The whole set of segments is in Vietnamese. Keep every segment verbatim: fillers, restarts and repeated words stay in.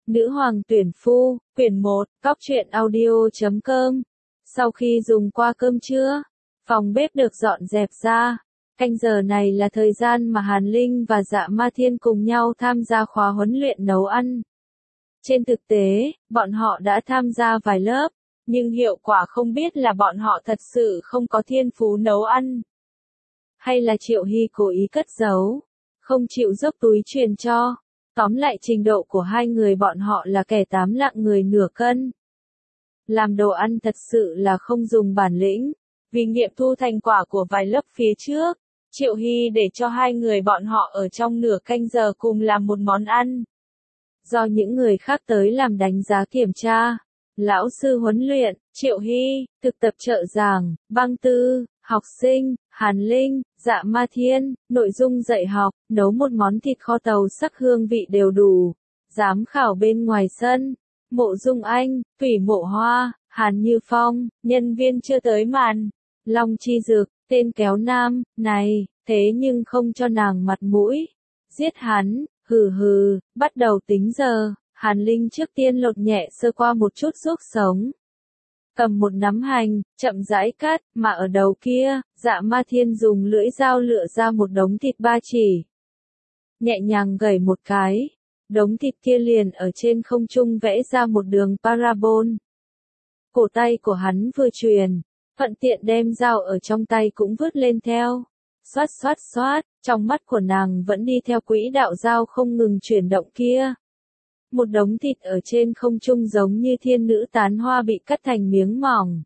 Nữ hoàng tuyển phu, quyển một, cóc truyện audio chấm com. Sau khi dùng qua cơm trưa, phòng bếp được dọn dẹp ra. Canh giờ này là thời gian mà Hàn Linh và Dạ Ma Thiên cùng nhau tham gia khóa huấn luyện nấu ăn. Trên thực tế, bọn họ đã tham gia vài lớp, nhưng hiệu quả không biết là bọn họ thật sự không có thiên phú nấu ăn. Hay là Triệu Hy cố ý cất giấu, không chịu dốc túi truyền cho. Tóm lại trình độ của hai người bọn họ là kẻ tám lạng người nửa cân. Làm đồ ăn thật sự là không dùng bản lĩnh. Vì nghiệm thu thành quả của vài lớp phía trước, Triệu Hy để cho hai người bọn họ ở trong nửa canh giờ cùng làm một món ăn. Do những người khác tới làm đánh giá kiểm tra, lão sư huấn luyện, Triệu Hy, thực tập trợ giảng, băng tư, học sinh, Hàn Linh, Dạ Ma Thiên, nội dung dạy học, nấu một món thịt kho tàu sắc hương vị đều đủ. Giám khảo bên ngoài sân, Mộ Dung Anh, Thủy Mộ Hoa, Hàn Như Phong, nhân viên chưa tới màn, Long Chi Dực, tên kéo nam, này, thế nhưng không cho nàng mặt mũi. Giết hắn, hừ hừ, bắt đầu tính giờ, Hàn Linh trước tiên lột nhẹ sơ qua một chút ruốc sống. Cầm một nắm hành, chậm rãi cắt, mà ở đầu kia, Dạ Ma Thiên dùng lưỡi dao lựa ra một đống thịt ba chỉ. Nhẹ nhàng gẩy một cái, đống thịt kia liền ở trên không trung vẽ ra một đường parabol. Cổ tay của hắn vừa truyền, thuận tiện đem dao ở trong tay cũng vứt lên theo. Xoát xoát xoát, trong mắt của nàng vẫn đi theo quỹ đạo dao không ngừng chuyển động kia. Một đống thịt ở trên không trung giống như thiên nữ tán hoa bị cắt thành miếng mỏng.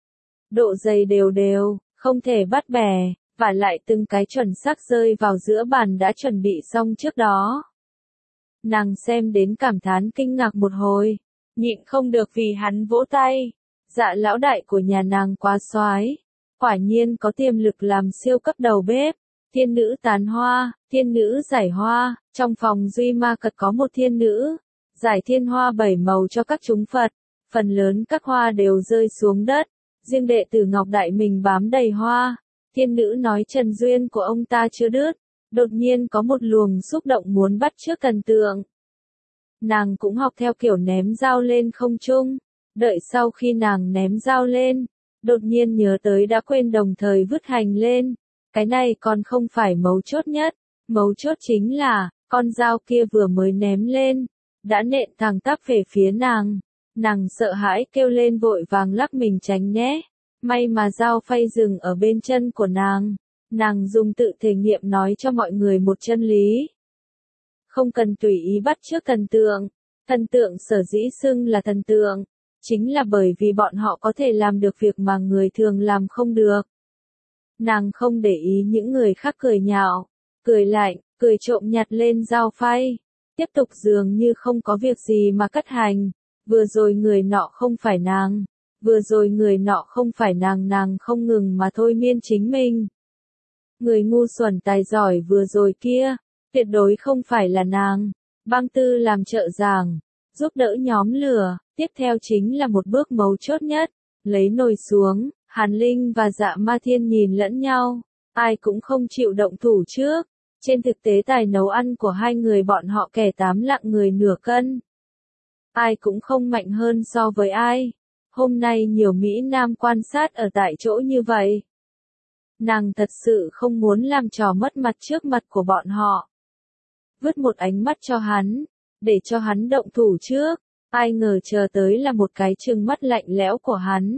Độ dày đều đều, không thể bắt bẻ, và lại từng cái chuẩn xác rơi vào giữa bàn đã chuẩn bị xong trước đó. Nàng xem đến cảm thán kinh ngạc một hồi, nhịn không được vì hắn vỗ tay. Dạ lão đại của nhà nàng quá soái, quả nhiên có tiềm lực làm siêu cấp đầu bếp. Thiên nữ tán hoa, thiên nữ giải hoa, trong phòng Duy Ma Cật có một thiên nữ, giải thiên hoa bảy màu cho các chúng Phật, phần lớn các hoa đều rơi xuống đất, riêng đệ tử Ngọc Đại mình bám đầy hoa. Thiên nữ nói trần duyên của ông ta chưa đứt, đột nhiên có một luồng xúc động muốn bắt chước thần tượng. Nàng cũng học theo kiểu ném dao lên không trung, đợi sau khi nàng ném dao lên, đột nhiên nhớ tới đã quên đồng thời vứt hành lên. Cái này còn không phải mấu chốt nhất, mấu chốt chính là, con dao kia vừa mới ném lên, đã nện thẳng tắp về phía nàng. Nàng sợ hãi kêu lên vội vàng lắc mình tránh né. May mà dao phay dừng ở bên chân của nàng. Nàng dùng tự thể nghiệm nói cho mọi người một chân lý. Không cần tùy ý bắt chước thần tượng. Thần tượng sở dĩ xưng là thần tượng, chính là bởi vì bọn họ có thể làm được việc mà người thường làm không được. Nàng không để ý những người khác cười nhạo, cười lạnh, cười trộm nhặt lên dao phay. Tiếp tục dường như không có việc gì mà cắt hành. Vừa rồi người nọ không phải nàng. Vừa rồi người nọ không phải nàng nàng không ngừng mà thôi miên chính mình. Người ngu xuẩn tài giỏi vừa rồi kia, tuyệt đối không phải là nàng. Băng tư làm trợ giảng, giúp đỡ nhóm lửa, tiếp theo chính là một bước mấu chốt nhất, lấy nồi xuống, Hàn Linh và Dạ Ma Thiên nhìn lẫn nhau, ai cũng không chịu động thủ trước. Trên thực tế tài nấu ăn của hai người bọn họ kẻ tám lạng người nửa cân. Ai cũng không mạnh hơn so với ai. Hôm nay nhiều Mỹ Nam quan sát ở tại chỗ như vậy. Nàng thật sự không muốn làm trò mất mặt trước mặt của bọn họ. Vứt một ánh mắt cho hắn, để cho hắn động thủ trước. Ai ngờ chờ tới là một cái trừng mắt lạnh lẽo của hắn.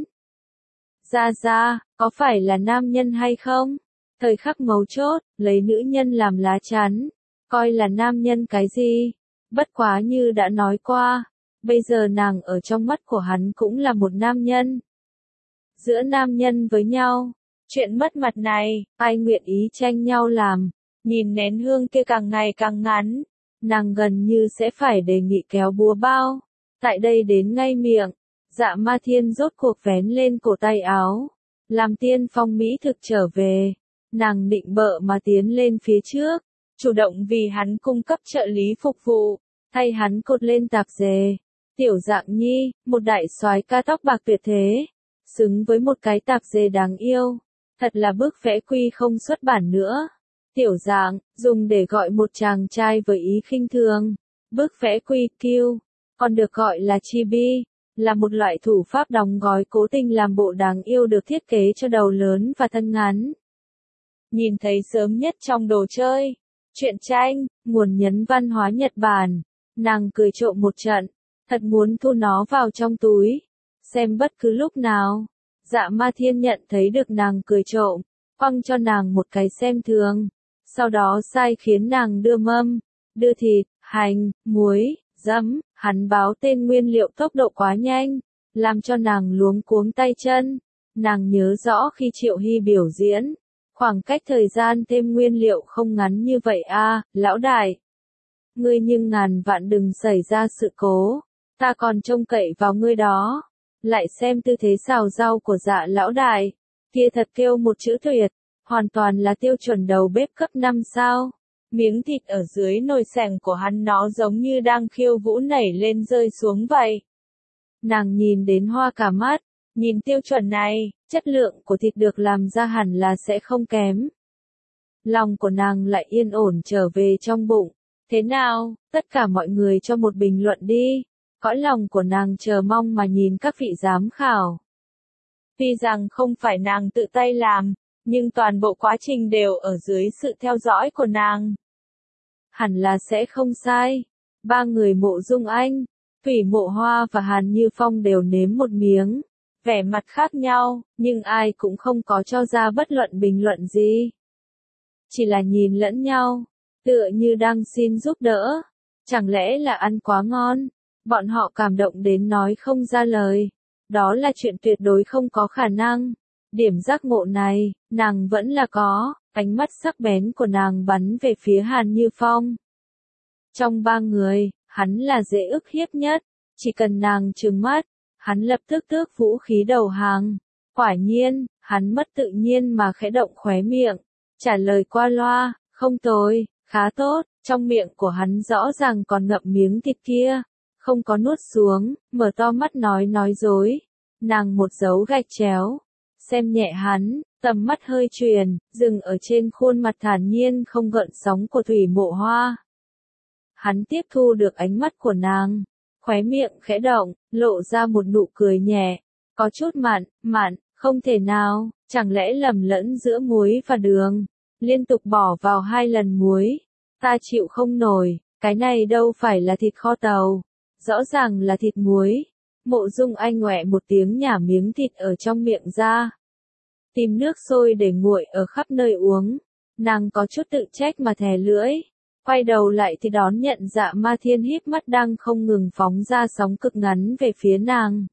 Ra ra, có phải là nam nhân hay không? Thời khắc mấu chốt, lấy nữ nhân làm lá chắn, coi là nam nhân cái gì? Bất quá như đã nói qua, bây giờ nàng ở trong mắt của hắn cũng là một nam nhân. Giữa nam nhân với nhau, chuyện mất mặt này, ai nguyện ý tranh nhau làm, nhìn nén hương kia càng ngày càng ngắn, nàng gần như sẽ phải đề nghị kéo búa bao. Tại đây đến ngay miệng, Dạ Ma Thiên rốt cuộc vén lên cổ tay áo, làm tiên phong mỹ thực trở về. Nàng định bợ mà tiến lên phía trước, chủ động vì hắn cung cấp trợ lý phục vụ, thay hắn cột lên tạp dề. Tiểu Dạng Nhi, một đại soái ca tóc bạc tuyệt thế, xứng với một cái tạp dề đáng yêu, thật là bức vẽ quy không xuất bản nữa. Tiểu Dạng, dùng để gọi một chàng trai với ý khinh thường, bức vẽ quy kiêu, còn được gọi là chibi, là một loại thủ pháp đóng gói cố tình làm bộ đáng yêu được thiết kế cho đầu lớn và thân ngắn. Nhìn thấy sớm nhất trong đồ chơi, truyện tranh, nguồn nhấn văn hóa Nhật Bản, nàng cười trộm một trận, thật muốn thu nó vào trong túi, xem bất cứ lúc nào. Dạ Ma Thiên nhận thấy được nàng cười trộm, quăng cho nàng một cái xem thường, sau đó sai khiến nàng đưa mâm, đưa thịt, hành, muối, giấm, hắn báo tên nguyên liệu tốc độ quá nhanh, làm cho nàng luống cuống tay chân. Nàng nhớ rõ khi Triệu Hy biểu diễn, khoảng cách thời gian thêm nguyên liệu không ngắn như vậy a, lão đại. Ngươi nhưng ngàn vạn đừng xảy ra sự cố, ta còn trông cậy vào ngươi đó. Lại xem tư thế xào rau của Dạ lão đại, kia thật kêu một chữ tuyệt, hoàn toàn là tiêu chuẩn đầu bếp cấp năm sao. Miếng thịt ở dưới nồi sành của hắn nó giống như đang khiêu vũ nảy lên rơi xuống vậy. Nàng nhìn đến hoa cả mắt, nhìn tiêu chuẩn này, chất lượng của thịt được làm ra hẳn là sẽ không kém. Lòng của nàng lại yên ổn trở về trong bụng. Thế nào, tất cả mọi người cho một bình luận đi. Cõi lòng của nàng chờ mong mà nhìn các vị giám khảo. Tuy rằng không phải nàng tự tay làm, nhưng toàn bộ quá trình đều ở dưới sự theo dõi của nàng. Hẳn là sẽ không sai. Ba người Mộ Dung Anh, Thủy Mộ Hoa và Hàn Như Phong đều nếm một miếng. Vẻ mặt khác nhau, nhưng ai cũng không có cho ra bất luận bình luận gì. Chỉ là nhìn lẫn nhau, tựa như đang xin giúp đỡ. Chẳng lẽ là ăn quá ngon? Bọn họ cảm động đến nói không ra lời. Đó là chuyện tuyệt đối không có khả năng. Điểm giác ngộ này, nàng vẫn là có. Ánh mắt sắc bén của nàng bắn về phía Hàn Như Phong. Trong ba người, hắn là dễ ức hiếp nhất. Chỉ cần nàng trừng mắt, hắn lập tức tước vũ khí đầu hàng. Quả nhiên, hắn mất tự nhiên mà khẽ động khóe miệng. Trả lời qua loa, không tồi, khá tốt. Trong miệng của hắn rõ ràng còn ngậm miếng thịt kia. Không có nuốt xuống, mở to mắt nói nói dối. Nàng một dấu gạch chéo. Xem nhẹ hắn, tầm mắt hơi truyền, dừng ở trên khuôn mặt thản nhiên không gợn sóng của Thủy Mộ Hoa. Hắn tiếp thu được ánh mắt của nàng, khóe miệng khẽ động, lộ ra một nụ cười nhẹ, có chút mặn, mặn, không thể nào, chẳng lẽ lầm lẫn giữa muối và đường, liên tục bỏ vào hai lần muối, ta chịu không nổi, cái này đâu phải là thịt kho tàu, rõ ràng là thịt muối. Mộ Dung Anh ngoẹ một tiếng nhả miếng thịt ở trong miệng ra. Tìm nước sôi để nguội ở khắp nơi uống. Nàng có chút tự trách mà thè lưỡi. Quay đầu lại thì đón nhận Dạ Ma Thiên híp mắt đang không ngừng phóng ra sóng cực ngắn về phía nàng.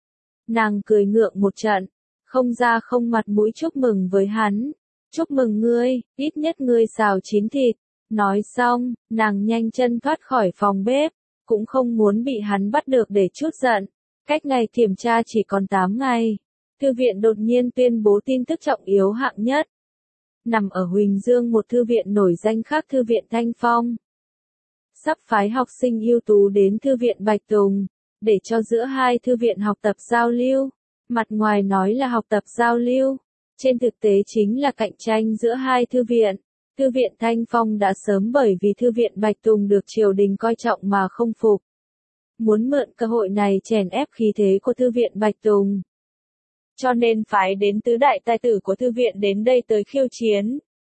Nàng cười ngượng một trận. Không ra không mặt mũi chúc mừng với hắn. Chúc mừng ngươi, ít nhất ngươi xào chín thịt. Nói xong, nàng nhanh chân thoát khỏi phòng bếp. Cũng không muốn bị hắn bắt được để chút giận. Cách ngày kiểm tra chỉ còn tám ngày. Thư viện đột nhiên tuyên bố tin tức trọng yếu hạng nhất. Nằm ở Huỳnh Dương một thư viện nổi danh khác Thư viện Thanh Phong. Sắp phái học sinh ưu tú đến Thư viện Bạch Tùng, để cho giữa hai thư viện học tập giao lưu. Mặt ngoài nói là học tập giao lưu, trên thực tế chính là cạnh tranh giữa hai thư viện. Thư viện Thanh Phong đã sớm bởi vì Thư viện Bạch Tùng được triều đình coi trọng mà không phục. Muốn mượn cơ hội này chèn ép khí thế của Thư viện Bạch Tùng. Cho nên phái đến tứ đại tài tử của thư viện đến đây tới khiêu chiến.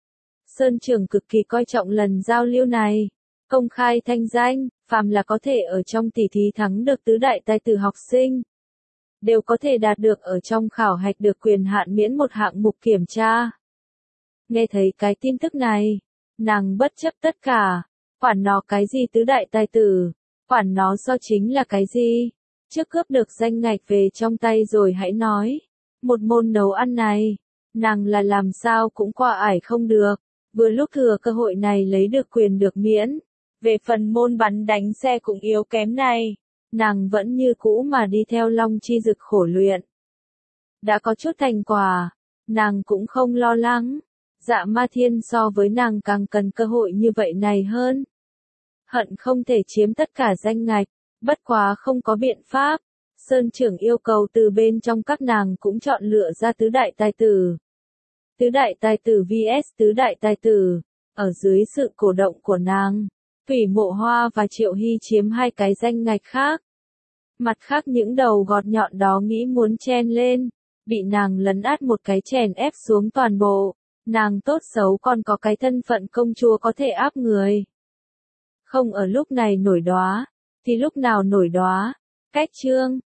Sơn Trường cực kỳ coi trọng lần giao lưu này. Công khai thanh danh, phàm là có thể ở trong tỷ thí thắng được tứ đại tài tử học sinh. Đều có thể đạt được ở trong khảo hạch được quyền hạn miễn một hạng mục kiểm tra. Nghe thấy cái tin tức này, nàng bất chấp tất cả. Quản nó cái gì tứ đại tài tử, quản nó do chính là cái gì. Trước cướp được danh ngạch về trong tay rồi hãy nói. Một môn nấu ăn này, nàng là làm sao cũng qua ải không được. Vừa lúc thừa cơ hội này lấy được quyền được miễn. Về phần môn bắn đánh xe cũng yếu kém này, nàng vẫn như cũ mà đi theo Long Chi Dực khổ luyện. Đã có chút thành quả, nàng cũng không lo lắng. Dạ Ma Thiên so với nàng càng cần cơ hội như vậy này hơn. Hận không thể chiếm tất cả danh ngạch, bất quá không có biện pháp. Sơn Trưởng yêu cầu từ bên trong các nàng cũng chọn lựa ra tứ đại tài tử. Tứ đại tài tử vs tứ đại tài tử, ở dưới sự cổ động của nàng, Thủy Mộ Hoa và Triệu Hy chiếm hai cái danh ngạch khác. Mặt khác những đầu gọt nhọn đó nghĩ muốn chen lên, bị nàng lấn át một cái chèn ép xuống toàn bộ. Nàng tốt xấu còn có cái thân phận công chúa có thể áp người. Không ở lúc này nổi đóa, thì lúc nào nổi đóa. Cách chương